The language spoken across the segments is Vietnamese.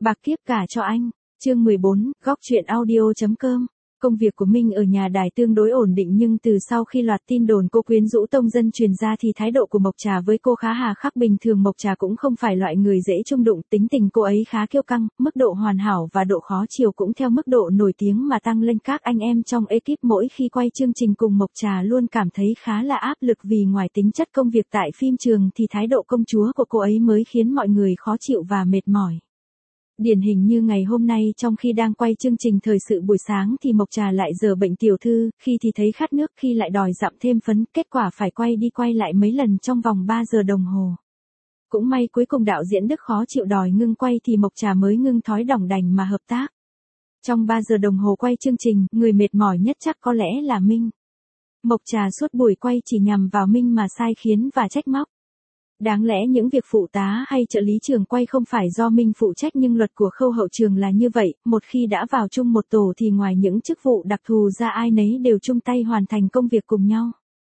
Bạc kiếp cả cho anh. Chương 14, góc chuyện audio.com. Công việc của Minh ở nhà đài tương đối ổn định, nhưng từ sau khi loạt tin đồn cô quyến rũ Tông Dân truyền ra thì thái độ của Mộc Trà với cô khá hà khắc. Bình thường Mộc Trà cũng không phải loại người dễ chung đụng, tính tình cô ấy khá kiêu căng, mức độ hoàn hảo và độ khó chiều cũng theo mức độ nổi tiếng mà tăng lên. Các anh em trong ekip mỗi khi quay chương trình cùng Mộc Trà luôn cảm thấy khá là áp lực, vì ngoài tính chất công việc tại phim trường thì thái độ công chúa của cô ấy mới khiến mọi người khó chịu và mệt mỏi. Điển hình như ngày hôm nay, trong khi đang quay chương trình thời sự buổi sáng thì Mộc Trà lại dở bệnh tiểu thư, khi thì thấy khát nước, khi lại đòi dặm thêm phấn, kết quả phải quay đi quay lại mấy lần trong vòng 3 giờ đồng hồ. Cũng may cuối cùng đạo diễn Đức khó chịu đòi ngưng quay thì Mộc Trà mới ngưng thói đỏng đành mà hợp tác. Trong 3 giờ đồng hồ quay chương trình, người mệt mỏi nhất chắc có lẽ là Minh. Mộc Trà suốt buổi quay chỉ nhằm vào Minh mà sai khiến và trách móc. Đáng lẽ những việc phụ tá hay trợ lý trường quay không phải do Minh phụ trách, nhưng luật của khâu hậu trường là như vậy, một khi đã vào chung một tổ thì ngoài những chức vụ đặc thù ra ai nấy đều chung tay hoàn thành công việc cùng nhau.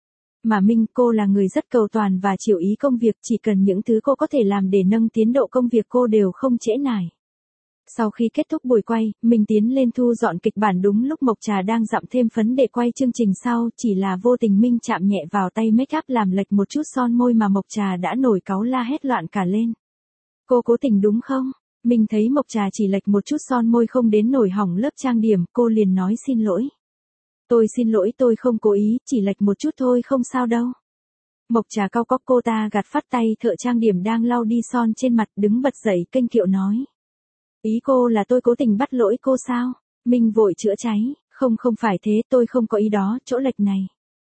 Mà Minh, cô là người rất cầu toàn và chịu ý công việc, chỉ cần những thứ cô có thể làm để nâng tiến độ công việc cô đều không trễ nải. Sau khi kết thúc buổi quay, mình tiến lên thu dọn kịch bản đúng lúc Mộc Trà đang dặm thêm phấn để quay chương trình sau, chỉ là vô tình Minh chạm nhẹ vào tay make up làm lệch một chút son môi mà Mộc Trà đã nổi cáu la hét loạn cả lên. Cô cố tình đúng không? Mình thấy Mộc Trà chỉ lệch một chút son môi không đến nổi hỏng lớp trang điểm, cô liền nói xin lỗi. Tôi xin lỗi, tôi không cố ý, chỉ lệch một chút thôi, không sao đâu. Mộc Trà cau cóc, cô ta gạt phát tay thợ trang điểm đang lau đi son trên mặt, đứng bật dậy kênh kiệu nói. Ý cô là tôi cố tình bắt lỗi cô sao? Minh vội chữa cháy, không phải thế, tôi không có ý đó, chỗ lệch này.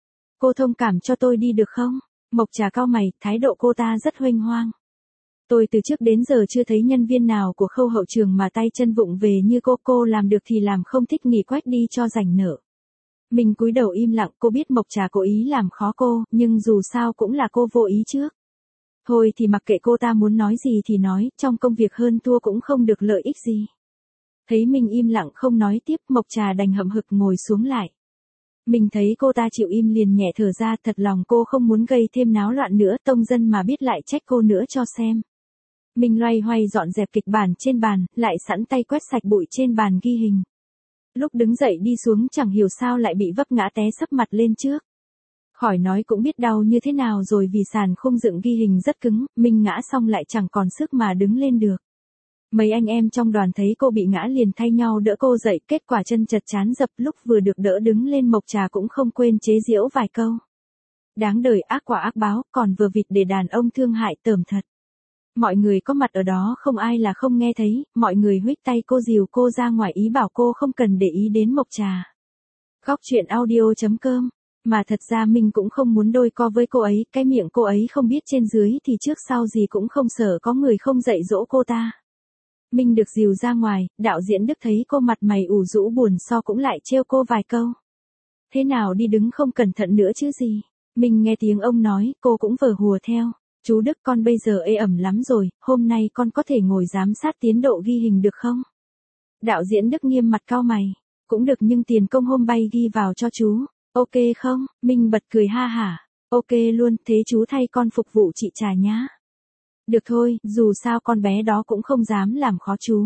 Cô thông cảm cho tôi đi được không? Mộc Trà cau mày, thái độ cô ta rất huênh hoang. Tôi từ trước đến giờ chưa thấy nhân viên nào của khâu hậu trường mà tay chân vụng về như cô làm được thì làm, không thích nghỉ quách đi cho rảnh nợ. Minh cúi đầu im lặng, cô biết Mộc Trà cố ý làm khó cô, nhưng dù sao cũng là cô vô ý trước. Thôi thì mặc kệ cô ta muốn nói gì thì nói, trong công việc hơn thua cũng không được lợi ích gì. Thấy Minh im lặng không nói tiếp, Mộc Trà đành hậm hực ngồi xuống lại. Mình thấy cô ta chịu im liền nhẹ thở ra, thật lòng cô không muốn gây thêm náo loạn nữa, Tông Dân mà biết lại trách cô nữa cho xem. Mình loay hoay dọn dẹp kịch bản trên bàn, lại sẵn tay quét sạch bụi trên bàn ghi hình. Lúc đứng dậy đi xuống chẳng hiểu sao lại bị vấp ngã té sấp mặt lên trước. Khỏi nói cũng biết đau như thế nào rồi, vì sàn khung dựng ghi hình rất cứng, Minh ngã xong lại chẳng còn sức mà đứng lên được. Mấy anh em trong đoàn thấy cô bị ngã liền thay nhau đỡ cô dậy, kết quả chân chật trán dập, lúc vừa được đỡ đứng lên Mộc Trà cũng không quên chế giễu vài câu. Đáng đời, ác quả ác báo, còn vừa vịt để đàn ông thương hại tởm thật. Mọi người có mặt ở đó không ai là không nghe thấy, mọi người huých tay cô dìu cô ra ngoài, ý bảo cô không cần để ý đến Mộc Trà. Góc chuyện audio.com. Mà thật ra mình cũng không muốn đôi co với cô ấy, cái miệng cô ấy không biết trên dưới thì trước sau gì cũng không sợ có người không dạy dỗ cô ta. Mình được dìu ra ngoài, đạo diễn Đức thấy cô mặt mày ủ rũ buồn so cũng lại trêu cô vài câu. Thế nào đi đứng không cẩn thận nữa chứ gì. Mình nghe tiếng ông nói, cô cũng vờ hùa theo. Chú Đức, con bây giờ ê ẩm lắm rồi, hôm nay con có thể ngồi giám sát tiến độ ghi hình được không? Đạo diễn Đức nghiêm mặt cau mày. Cũng được, nhưng tiền công hôm bay ghi vào cho chú. Ok không? Minh bật cười ha hả. Ok luôn, thế chú thay con phục vụ chị Trà nhá. Được thôi, dù sao con bé đó cũng không dám làm khó chú.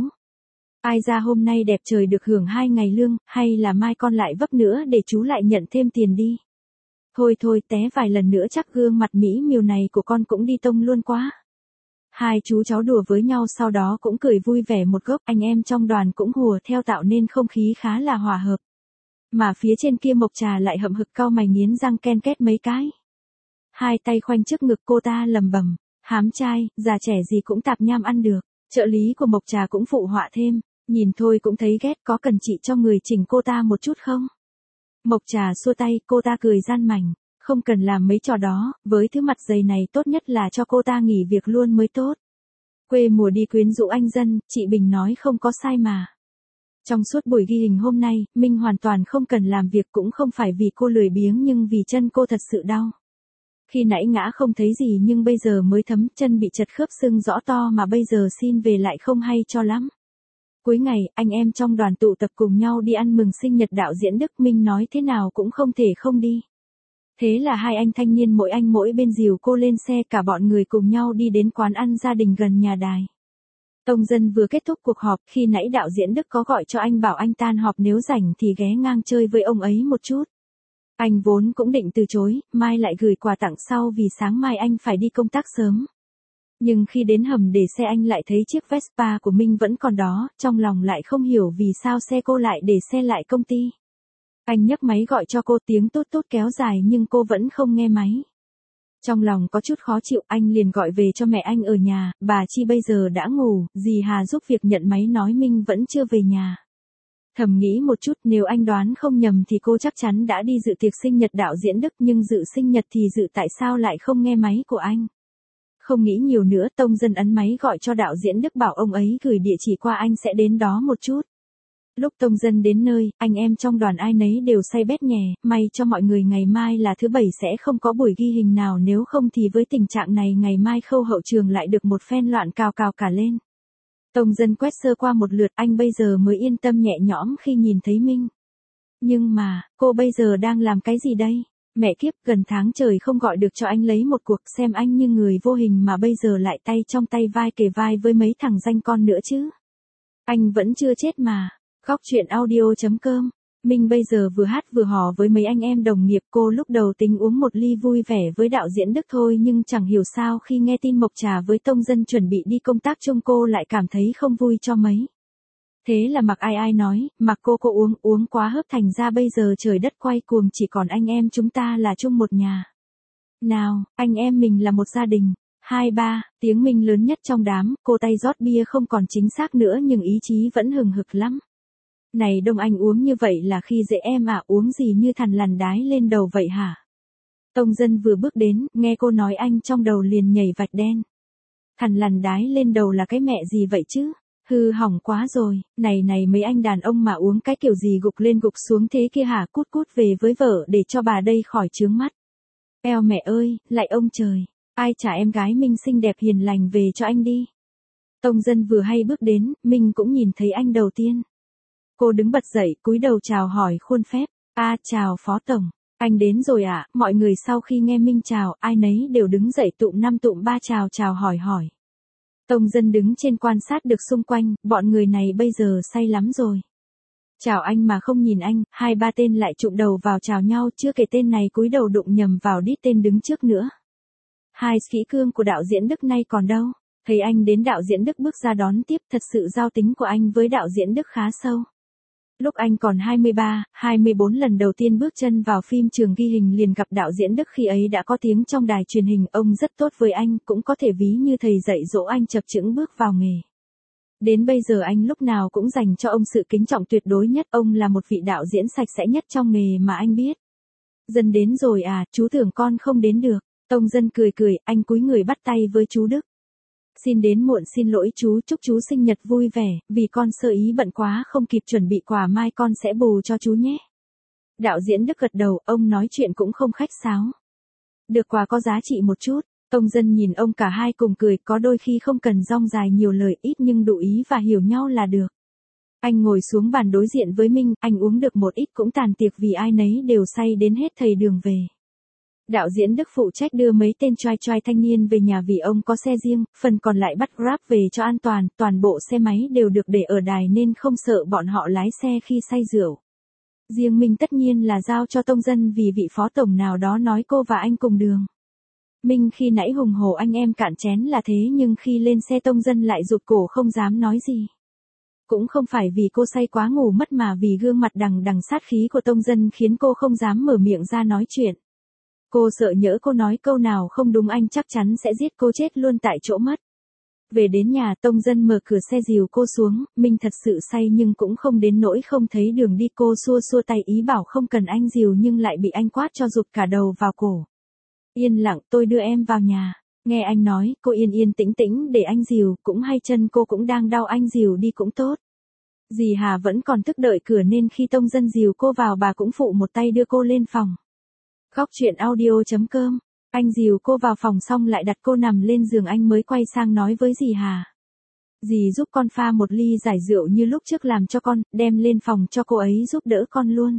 Ai ra hôm nay đẹp trời được hưởng 2 ngày lương, hay là mai con lại vấp nữa để chú lại nhận thêm tiền đi. Thôi, té vài lần nữa chắc gương mặt mỹ miều này của con cũng đi tông luôn quá. Hai chú cháu đùa với nhau sau đó cũng cười vui vẻ một gốc, anh em trong đoàn cũng hùa theo tạo nên không khí khá là hòa hợp. Mà phía trên kia Mộc Trà lại hậm hực cau mày nghiến răng ken két mấy cái. Hai tay khoanh trước ngực cô ta lầm bầm, hám trai, già trẻ gì cũng tạp nham ăn được. Trợ lý của Mộc Trà cũng phụ họa thêm, nhìn thôi cũng thấy ghét, có cần chị cho người chỉnh cô ta một chút không? Mộc Trà xua tay, cô ta cười gian mảnh, không cần làm mấy trò đó, với thứ mặt dày này tốt nhất là cho cô ta nghỉ việc luôn mới tốt. Quê mùa đi quyến rũ anh dân, chị Bình nói không có sai mà. Trong suốt buổi ghi hình hôm nay, Minh hoàn toàn không cần làm việc, cũng không phải vì cô lười biếng nhưng vì chân cô thật sự đau. Khi nãy ngã không thấy gì nhưng bây giờ mới thấm, chân bị chật khớp xương rõ to mà bây giờ xin về lại không hay cho lắm. Cuối ngày, anh em trong đoàn tụ tập cùng nhau đi ăn mừng sinh nhật đạo diễn Đức, Minh nói thế nào cũng không thể không đi. Thế là hai anh thanh niên mỗi anh mỗi bên dìu cô lên xe, cả bọn người cùng nhau đi đến quán ăn gia đình gần nhà đài. Tông Dân vừa kết thúc cuộc họp, khi nãy đạo diễn Đức có gọi cho anh bảo anh tan họp nếu rảnh thì ghé ngang chơi với ông ấy một chút. Anh vốn cũng định từ chối, mai lại gửi quà tặng sau vì sáng mai anh phải đi công tác sớm. Nhưng khi đến hầm để xe anh lại thấy chiếc Vespa của Minh vẫn còn đó, trong lòng lại không hiểu vì sao xe cô lại để xe lại công ty. Anh nhấc máy gọi cho cô, tiếng tút tút kéo dài nhưng cô vẫn không nghe máy. Trong lòng có chút khó chịu, anh liền gọi về cho mẹ anh ở nhà, bà Chi bây giờ đã ngủ, dì Hà giúp việc nhận máy nói Minh vẫn chưa về nhà. Thầm nghĩ một chút, nếu anh đoán không nhầm thì cô chắc chắn đã đi dự tiệc sinh nhật đạo diễn Đức, nhưng dự sinh nhật thì dự tại sao lại không nghe máy của anh. Không nghĩ nhiều nữa, Tông Dân ấn máy gọi cho đạo diễn Đức bảo ông ấy gửi địa chỉ qua anh sẽ đến đó một chút. Lúc Tông Dân đến nơi, anh em trong đoàn ai nấy đều say bét nhè, may cho mọi người ngày mai là thứ bảy sẽ không có buổi ghi hình nào, nếu không thì với tình trạng này ngày mai khâu hậu trường lại được một phen loạn cào cào cả lên. Tông Dân quét sơ qua một lượt, anh bây giờ mới yên tâm nhẹ nhõm khi nhìn thấy Minh. Nhưng mà, cô bây giờ đang làm cái gì đây? Mẹ kiếp, gần tháng trời không gọi được cho anh lấy một cuộc, xem anh như người vô hình mà bây giờ lại tay trong tay vai kề vai với mấy thằng danh con nữa chứ. Anh vẫn chưa chết mà. Góc chuyện audio.com. Minh bây giờ vừa hát vừa hò với mấy anh em đồng nghiệp, cô lúc đầu tính uống một ly vui vẻ với đạo diễn Đức thôi, nhưng chẳng hiểu sao khi nghe tin Mộc Trà với Tông Dân chuẩn bị đi công tác chung cô lại cảm thấy không vui cho mấy. Thế là mặc ai nói, mặc cô uống quá hớp thành ra bây giờ trời đất quay cuồng, chỉ còn anh em chúng ta là chung một nhà. Nào, anh em mình là một gia đình. 2, 3, tiếng Minh lớn nhất trong đám, cô tay rót bia không còn chính xác nữa nhưng ý chí vẫn hừng hực lắm. Này Đông, anh uống như vậy là khi dễ em à, uống gì như thằn lằn đái lên đầu vậy hả? Tông Dân vừa bước đến, nghe cô nói anh trong đầu liền nhảy vạch đen. Thằn lằn đái lên đầu là cái mẹ gì vậy chứ? Hư hỏng quá rồi, này mấy anh đàn ông mà uống cái kiểu gì gục lên gục xuống thế kia hả? Cút về với vợ để cho bà đây khỏi chướng mắt. Eo mẹ ơi, lại ông trời, ai trả em gái Minh xinh đẹp hiền lành về cho anh đi. Tông Dân vừa hay bước đến, Minh cũng nhìn thấy anh đầu tiên. Cô đứng bật dậy, cúi đầu chào hỏi khuôn phép. Chào Phó Tổng, anh đến rồi ạ. Mọi người sau khi nghe Minh chào, ai nấy đều đứng dậy tụm 5 tụm 3 chào hỏi. Tông Dân đứng trên quan sát được xung quanh, bọn người này bây giờ say lắm rồi. Chào anh mà không nhìn anh, 2-3 tên lại chụm đầu vào chào nhau, chưa kể tên này cúi đầu đụng nhầm vào đít tên đứng trước nữa. Hai kỹ cương của đạo diễn Đức nay còn đâu? Thấy anh đến, đạo diễn Đức bước ra đón tiếp, thật sự giao tính của anh với đạo diễn Đức khá sâu. Lúc anh còn 23, 24 lần đầu tiên bước chân vào phim trường ghi hình liền gặp đạo diễn Đức, khi ấy đã có tiếng trong đài truyền hình, ông rất tốt với anh, cũng có thể ví như thầy dạy dỗ anh chập chững bước vào nghề. Đến bây giờ anh lúc nào cũng dành cho ông sự kính trọng tuyệt đối nhất, ông là một vị đạo diễn sạch sẽ nhất trong nghề mà anh biết. Dân đến rồi à, chú tưởng con không đến được. Tông Dân cười, anh cúi người bắt tay với chú Đức. Xin đến muộn, xin lỗi chú, chúc chú sinh nhật vui vẻ, vì con sơ ý bận quá không kịp chuẩn bị quà, mai con sẽ bù cho chú nhé. Đạo diễn Đức gật đầu, ông nói chuyện cũng không khách sáo. Được quà có giá trị một chút. Tông Dân nhìn ông, cả hai cùng cười, có đôi khi không cần dong dài nhiều lời, ít nhưng đủ ý và hiểu nhau là được. Anh ngồi xuống bàn đối diện với Minh, anh uống được một ít cũng tàn tiệc vì ai nấy đều say đến hết thầy đường về. Đạo diễn Đức phụ trách đưa mấy tên trai thanh niên về nhà vì ông có xe riêng, phần còn lại bắt Grab về cho an toàn, toàn bộ xe máy đều được để ở đài nên không sợ bọn họ lái xe khi say rượu. Riêng Minh tất nhiên là giao cho Tông Dân vì vị phó tổng nào đó nói cô và anh cùng đường. Minh khi nãy hùng hổ anh em cạn chén là thế, nhưng khi lên xe Tông Dân lại rụt cổ không dám nói gì. Cũng không phải vì cô say quá ngủ mất mà vì gương mặt đằng sát khí của Tông Dân khiến cô không dám mở miệng ra nói chuyện. Cô sợ nhỡ cô nói câu nào không đúng anh chắc chắn sẽ giết cô chết luôn tại chỗ mất. Về đến nhà, Tông Dân mở cửa xe dìu cô xuống, Minh thật sự say nhưng cũng không đến nỗi không thấy đường đi, cô xua tay ý bảo không cần anh dìu nhưng lại bị anh quát cho rụt cả đầu vào cổ. Yên lặng, tôi đưa em vào nhà. Nghe anh nói, cô yên tĩnh để anh dìu, cũng hay chân cô cũng đang đau, anh dìu đi cũng tốt. Dì Hà vẫn còn thức đợi cửa nên khi Tông Dân dìu cô vào bà cũng phụ một tay đưa cô lên phòng. Góc chuyện audio.com. Anh dìu cô vào phòng xong lại đặt cô nằm lên giường, anh mới quay sang nói với dì Hà. Dì giúp con pha một ly giải rượu như lúc trước làm cho con, đem lên phòng cho cô ấy giúp đỡ con luôn.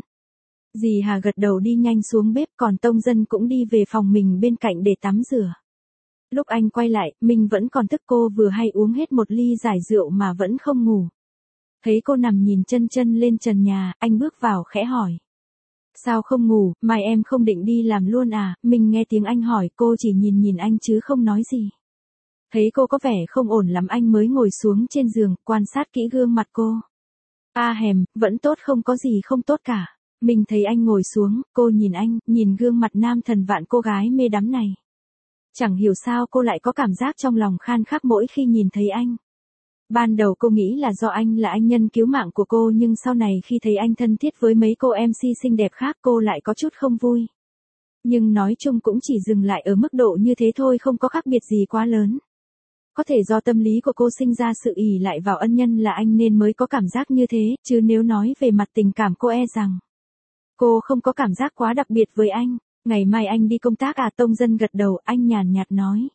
Dì Hà gật đầu đi nhanh xuống bếp, còn Tông Dân cũng đi về phòng mình bên cạnh để tắm rửa. Lúc anh quay lại, Minh vẫn còn tức cô vừa hay uống hết một ly giải rượu mà vẫn không ngủ. Thấy cô nằm nhìn chân chân lên trần nhà, anh bước vào khẽ hỏi. Sao không ngủ, mai em không định đi làm luôn à? Minh nghe tiếng anh hỏi, cô chỉ nhìn nhìn anh chứ không nói gì. Thấy cô có vẻ không ổn lắm anh mới ngồi xuống trên giường, quan sát kỹ gương mặt cô. Vẫn tốt, không có gì không tốt cả. Mình thấy anh ngồi xuống, cô nhìn anh, nhìn gương mặt nam thần vạn cô gái mê đắm này. Chẳng hiểu sao cô lại có cảm giác trong lòng khan khắc mỗi khi nhìn thấy anh. Ban đầu cô nghĩ là do anh là anh nhân cứu mạng của cô, nhưng sau này khi thấy anh thân thiết với mấy cô MC xinh đẹp khác cô lại có chút không vui. Nhưng nói chung cũng chỉ dừng lại ở mức độ như thế thôi, không có khác biệt gì quá lớn. Có thể do tâm lý của cô sinh ra sự ỷ lại vào ân nhân là anh nên mới có cảm giác như thế, chứ nếu nói về mặt tình cảm cô e rằng cô không có cảm giác quá đặc biệt với anh. Ngày mai anh đi công tác à? Tông Dân gật đầu, anh nhàn nhạt nói.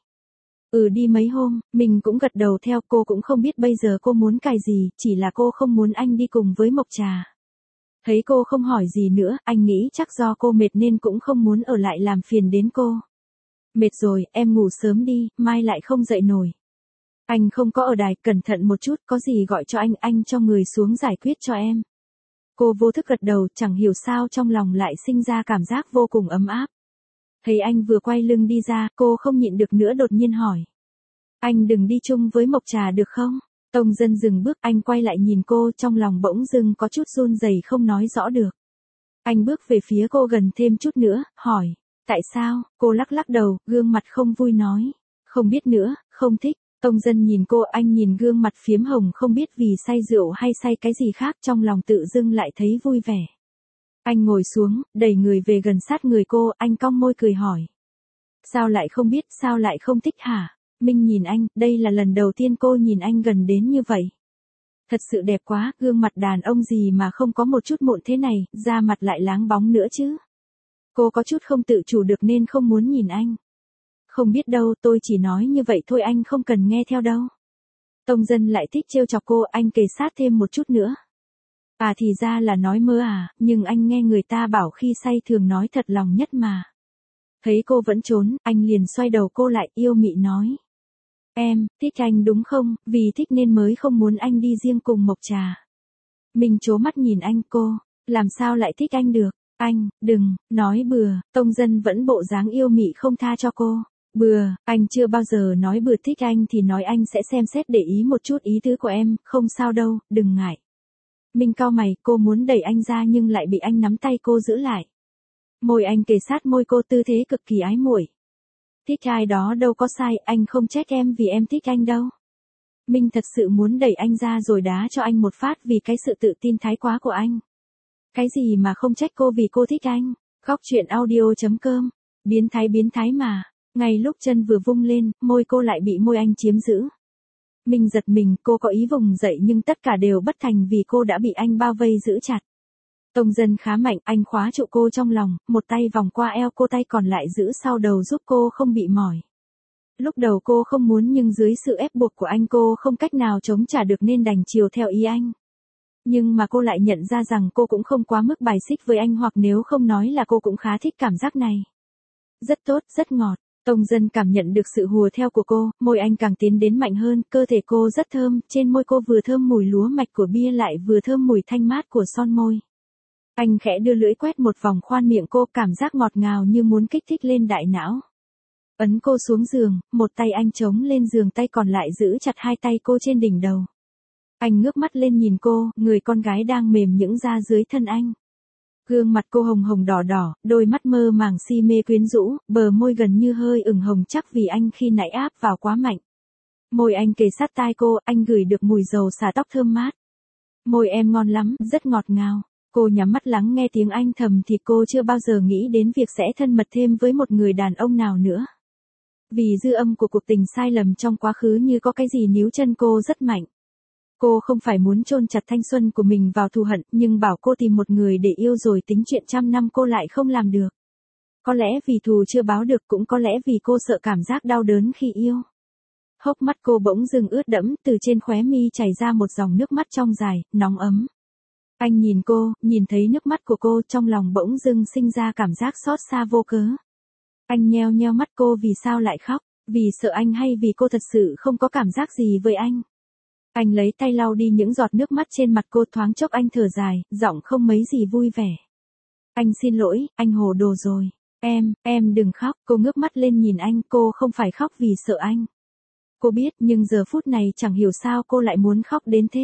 Đi mấy hôm, mình cũng gật đầu theo, cô cũng không biết bây giờ cô muốn cài gì, chỉ là cô không muốn anh đi cùng với Mộc Trà. Thấy cô không hỏi gì nữa, anh nghĩ chắc do cô mệt nên cũng không muốn ở lại làm phiền đến cô. Mệt rồi, em ngủ sớm đi, mai lại không dậy nổi. Anh không có ở đài, cẩn thận một chút, có gì gọi cho anh cho người xuống giải quyết cho em. Cô vô thức gật đầu, chẳng hiểu sao trong lòng lại sinh ra cảm giác vô cùng ấm áp. Thấy anh vừa quay lưng đi ra, cô không nhịn được nữa đột nhiên hỏi. Anh đừng đi chung với Mộc Trà được không? Tông Dân dừng bước, anh quay lại nhìn cô, trong lòng bỗng dưng có chút run rẩy không nói rõ được. Anh bước về phía cô gần thêm chút nữa, hỏi. Tại sao? Cô lắc lắc đầu, gương mặt không vui nói. Không biết nữa, không thích. Tông Dân nhìn cô, anh nhìn gương mặt phiếm hồng không biết vì say rượu hay say cái gì khác, trong lòng tự dưng lại thấy vui vẻ. Anh ngồi xuống, đẩy người về gần sát người cô, anh cong môi cười hỏi. Sao lại không biết, sao lại không thích hả? Minh nhìn anh, đây là lần đầu tiên cô nhìn anh gần đến như vậy. Thật sự đẹp quá, gương mặt đàn ông gì mà không có một chút mụn thế này, da mặt lại láng bóng nữa chứ. Cô có chút không tự chủ được nên không muốn nhìn anh. Không biết đâu, tôi chỉ nói như vậy thôi, anh không cần nghe theo đâu. Tông Dân lại thích trêu chọc cô, anh kề sát thêm một chút nữa. Thì ra là nói mơ à, nhưng anh nghe người ta bảo khi say thường nói thật lòng nhất mà. Thấy cô vẫn trốn, anh liền xoay đầu cô lại, yêu mị nói. Em, thích anh đúng không, vì thích nên mới không muốn anh đi riêng cùng Mộc Trà. Mình trố mắt nhìn anh, cô, làm sao lại thích anh được, anh, đừng, nói bừa. Tông Dân vẫn bộ dáng yêu mị không tha cho cô. Bừa, anh chưa bao giờ nói bừa, thích anh thì nói, anh sẽ xem xét để ý một chút ý tứ của em, không sao đâu, đừng ngại. Minh cau mày, cô muốn đẩy anh ra nhưng lại bị anh nắm tay cô giữ lại. Môi anh kề sát môi cô, tư thế cực kỳ ái muội. Thích ai đó đâu có sai, anh không trách em vì em thích anh đâu. Minh thật sự muốn đẩy anh ra rồi đá cho anh một phát vì cái sự tự tin thái quá của anh. Cái gì mà không trách cô vì cô thích anh. Góc truyện audio.com. Biến thái mà. Ngay lúc chân vừa vung lên, môi cô lại bị môi anh chiếm giữ. Minh giật mình, cô có ý vùng dậy nhưng tất cả đều bất thành vì cô đã bị anh bao vây giữ chặt. Tông Dân khá mạnh, anh khóa trụ cô trong lòng, một tay vòng qua eo cô, tay còn lại giữ sau đầu giúp cô không bị mỏi. Lúc đầu cô không muốn nhưng dưới sự ép buộc của anh cô không cách nào chống trả được nên đành chiều theo ý anh. Nhưng mà cô lại nhận ra rằng cô cũng không quá mức bài xích với anh, hoặc nếu không nói là cô cũng khá thích cảm giác này. Rất tốt, rất ngọt. Tông Dân cảm nhận được sự hùa theo của cô, môi anh càng tiến đến mạnh hơn, cơ thể cô rất thơm, trên môi cô vừa thơm mùi lúa mạch của bia lại vừa thơm mùi thanh mát của son môi. Anh khẽ đưa lưỡi quét một vòng khoan miệng cô, cảm giác ngọt ngào như muốn kích thích lên đại não. Ấn cô xuống giường, một tay anh chống lên giường, tay còn lại giữ chặt hai tay cô trên đỉnh đầu. Anh ngước mắt lên nhìn cô, người con gái đang mềm nhũn ra dưới thân anh. Gương mặt cô hồng hồng đỏ đỏ, đôi mắt mơ màng si mê quyến rũ, bờ môi gần như hơi ửng hồng chắc vì anh khi nãy áp vào quá mạnh. Môi anh kề sát tai cô, anh ngửi được mùi dầu xả tóc thơm mát. Môi em ngon lắm, rất ngọt ngào. Cô nhắm mắt lắng nghe tiếng anh thầm thì cô chưa bao giờ nghĩ đến việc sẽ thân mật thêm với một người đàn ông nào nữa. Vì dư âm của cuộc tình sai lầm trong quá khứ như có cái gì níu chân cô rất mạnh. Cô không phải muốn chôn chặt thanh xuân của mình vào thù hận, nhưng bảo cô tìm một người để yêu rồi tính chuyện trăm năm cô lại không làm được. Có lẽ vì thù chưa báo được, cũng có lẽ vì cô sợ cảm giác đau đớn khi yêu. Hốc mắt cô bỗng dưng ướt đẫm, từ trên khóe mi chảy ra một dòng nước mắt trong dài, nóng ấm. Anh nhìn cô, nhìn thấy nước mắt của cô, trong lòng bỗng dưng sinh ra cảm giác xót xa vô cớ. Anh nheo nheo mắt, cô vì sao lại khóc? Vì sợ anh hay vì cô thật sự không có cảm giác gì với anh? Anh lấy tay lau đi những giọt nước mắt trên mặt cô, thoáng chốc anh thở dài, giọng không mấy gì vui vẻ. Anh xin lỗi, anh hồ đồ rồi. Em đừng khóc. Cô ngước mắt lên nhìn anh, cô không phải khóc vì sợ anh. Cô biết, nhưng giờ phút này chẳng hiểu sao cô lại muốn khóc đến thế.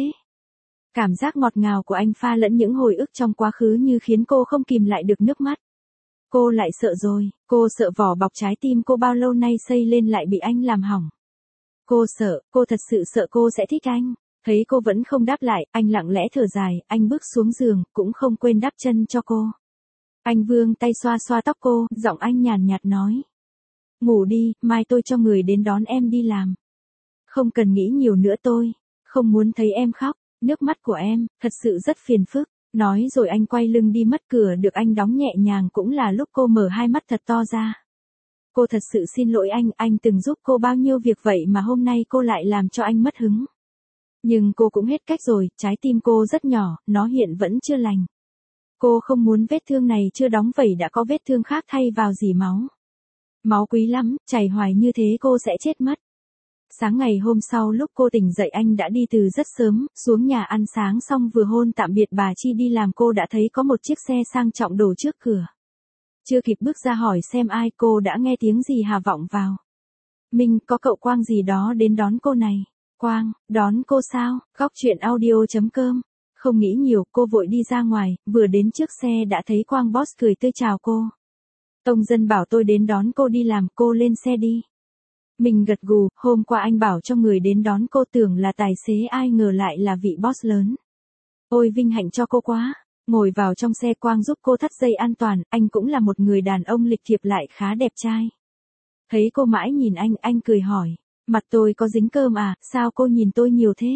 Cảm giác ngọt ngào của anh pha lẫn những hồi ức trong quá khứ như khiến cô không kìm lại được nước mắt. Cô lại sợ rồi, cô sợ vỏ bọc trái tim cô bao lâu nay xây lên lại bị anh làm hỏng. Cô sợ, cô thật sự sợ cô sẽ thích anh. Thấy cô vẫn không đáp lại, anh lặng lẽ thở dài, anh bước xuống giường, cũng không quên đắp chân cho cô. Anh vươn tay xoa xoa tóc cô, giọng anh nhàn nhạt nói. Ngủ đi, mai tôi cho người đến đón em đi làm. Không cần nghĩ nhiều nữa, tôi không muốn thấy em khóc. Nước mắt của em, thật sự rất phiền phức. Nói rồi anh quay lưng đi mất, cửa được anh đóng nhẹ nhàng cũng là lúc cô mở hai mắt thật to ra. Cô thật sự xin lỗi anh từng giúp cô bao nhiêu việc vậy mà hôm nay cô lại làm cho anh mất hứng. Nhưng cô cũng hết cách rồi, trái tim cô rất nhỏ, nó hiện vẫn chưa lành. Cô không muốn vết thương này chưa đóng vẩy đã có vết thương khác thay vào dỉ máu. Máu quý lắm, chảy hoài như thế cô sẽ chết mất. Sáng ngày hôm sau lúc cô tỉnh dậy anh đã đi từ rất sớm, xuống nhà ăn sáng xong vừa hôn tạm biệt bà Chi đi làm cô đã thấy có một chiếc xe sang trọng đổ trước cửa. Chưa kịp bước ra hỏi xem ai cô đã nghe tiếng gì Hà vọng vào. Minh, có cậu Quang gì đó đến đón cô này. Quang, đón cô sao? Góc chuyện audio.com. Không nghĩ nhiều, cô vội đi ra ngoài, vừa đến trước xe đã thấy Quang boss cười tươi chào cô. Tông Dân bảo tôi đến đón cô đi làm, cô lên xe đi. Mình gật gù, hôm qua anh bảo cho người đến đón cô, tưởng là tài xế ai ngờ lại là vị boss lớn. Ôi vinh hạnh cho cô quá. Ngồi vào trong xe, Quang giúp cô thắt dây an toàn, anh cũng là một người đàn ông lịch thiệp lại khá đẹp trai. Thấy cô mãi nhìn anh cười hỏi, mặt tôi có dính cơm à, sao cô nhìn tôi nhiều thế?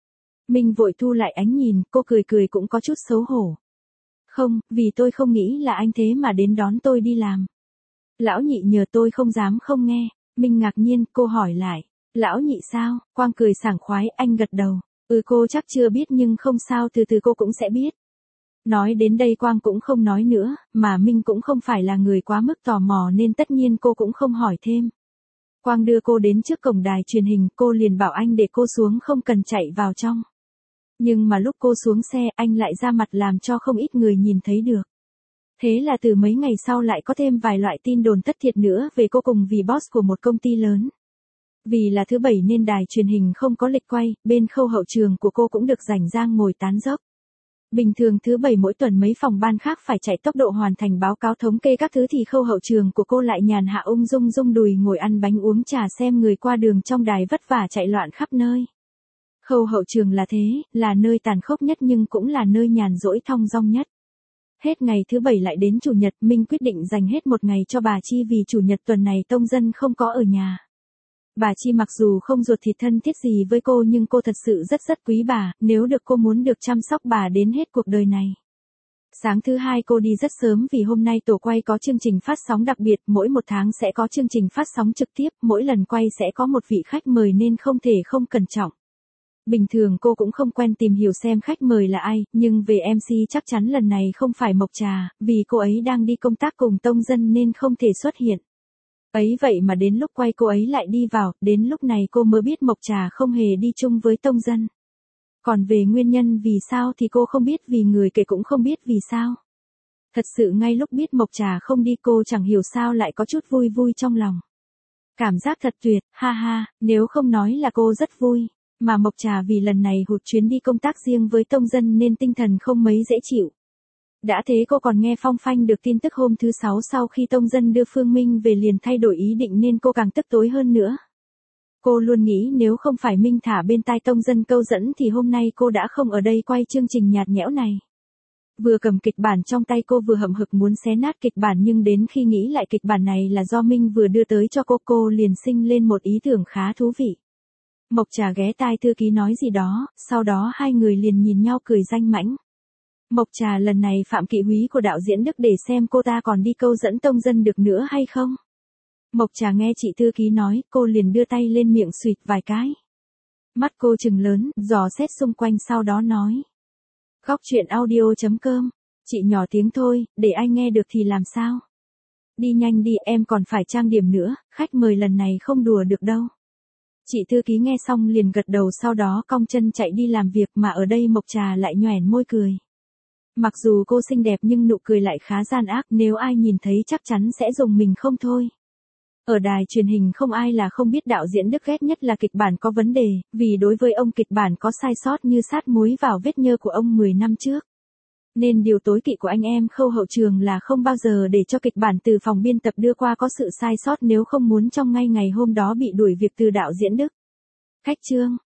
Mình vội thu lại ánh nhìn, cô cười cũng có chút xấu hổ. Không, vì tôi không nghĩ là anh thế mà đến đón tôi đi làm. Lão Nhị nhờ tôi không dám không nghe. Mình ngạc nhiên, cô hỏi lại, Lão Nhị sao? Quang cười sảng khoái, anh gật đầu. Cô chắc chưa biết nhưng không sao, từ từ cô cũng sẽ biết. Nói đến đây Quang cũng không nói nữa, mà Minh cũng không phải là người quá mức tò mò nên tất nhiên cô cũng không hỏi thêm. Quang đưa cô đến trước cổng đài truyền hình, cô liền bảo anh để cô xuống không cần chạy vào trong. Nhưng mà lúc cô xuống xe anh lại ra mặt làm cho không ít người nhìn thấy được. Thế là từ mấy ngày sau lại có thêm vài loại tin đồn thất thiệt nữa về cô cùng vì boss của một công ty lớn. Vì là thứ bảy nên đài truyền hình không có lịch quay, bên khâu hậu trường của cô cũng được rảnh rang ngồi tán dốc. Bình thường thứ bảy mỗi tuần mấy phòng ban khác phải chạy tốc độ hoàn thành báo cáo thống kê các thứ thì khâu hậu trường của cô lại nhàn hạ ung dung rung đùi ngồi ăn bánh uống trà xem người qua đường trong đài vất vả chạy loạn khắp nơi. Khâu hậu trường là thế, là nơi tàn khốc nhất nhưng cũng là nơi nhàn rỗi thong dong nhất. Hết ngày thứ bảy lại đến chủ nhật, Minh quyết định dành hết một ngày cho bà Chi vì chủ nhật tuần này Tông Dân không có ở nhà. Bà Chi mặc dù không ruột thịt thân thiết gì với cô nhưng cô thật sự rất quý bà, nếu được cô muốn được chăm sóc bà đến hết cuộc đời này. Sáng thứ hai cô đi rất sớm vì hôm nay tổ quay có chương trình phát sóng đặc biệt, mỗi một tháng sẽ có chương trình phát sóng trực tiếp, mỗi lần quay sẽ có một vị khách mời nên không thể không cẩn trọng. Bình thường cô cũng không quen tìm hiểu xem khách mời là ai, nhưng về MC chắc chắn lần này không phải Mộc Trà, vì cô ấy đang đi công tác cùng Tông Dân nên không thể xuất hiện. Ấy vậy mà đến lúc quay cô ấy lại đi vào, đến lúc này cô mới biết Mộc Trà không hề đi chung với Tông Dân. Còn về nguyên nhân vì sao thì cô không biết, vì người kể cũng không biết vì sao. Thật sự ngay lúc biết Mộc Trà không đi cô chẳng hiểu sao lại có chút vui trong lòng. Cảm giác thật tuyệt, ha ha, nếu không nói là cô rất vui. Mà Mộc Trà vì lần này hụt chuyến đi công tác riêng với Tông Dân nên tinh thần không mấy dễ chịu. Đã thế cô còn nghe phong phanh được tin tức hôm thứ Sáu sau khi Tông Dân đưa Phương Minh về liền thay đổi ý định nên cô càng tức tối hơn nữa. Cô luôn nghĩ nếu không phải Minh thả bên tai Tông Dân câu dẫn thì hôm nay cô đã không ở đây quay chương trình nhạt nhẽo này. Vừa cầm kịch bản trong tay cô vừa hậm hực muốn xé nát kịch bản nhưng đến khi nghĩ lại kịch bản này là do Minh vừa đưa tới cho cô liền sinh lên một ý tưởng khá thú vị. Mộc Trà ghé tai thư ký nói gì đó, sau đó hai người liền nhìn nhau cười danh mãnh. Mộc Trà lần này phạm kỵ húy của đạo diễn Đức để xem cô ta còn đi câu dẫn Tông Dân được nữa hay không. Mộc Trà nghe chị thư ký nói, cô liền đưa tay lên miệng xụt vài cái. Mắt cô trừng lớn, dò xét xung quanh sau đó nói. Góc chuyện audio.com, chị nhỏ tiếng thôi, để ai nghe được thì làm sao. Đi nhanh đi, em còn phải trang điểm nữa, khách mời lần này không đùa được đâu. Chị thư ký nghe xong liền gật đầu, sau đó cong chân chạy đi làm việc, mà ở đây Mộc Trà lại nhoẻn môi cười. Mặc dù cô xinh đẹp nhưng nụ cười lại khá gian ác, nếu ai nhìn thấy chắc chắn sẽ rùng mình không thôi. Ở đài truyền hình không ai là không biết đạo diễn Đức ghét nhất là kịch bản có vấn đề, vì đối với ông kịch bản có sai sót như sát muối vào vết nhơ của ông 10 năm trước. Nên điều tối kỵ của anh em khâu hậu trường là không bao giờ để cho kịch bản từ phòng biên tập đưa qua có sự sai sót, nếu không muốn trong ngay ngày hôm đó bị đuổi việc từ đạo diễn Đức. Khách Trương,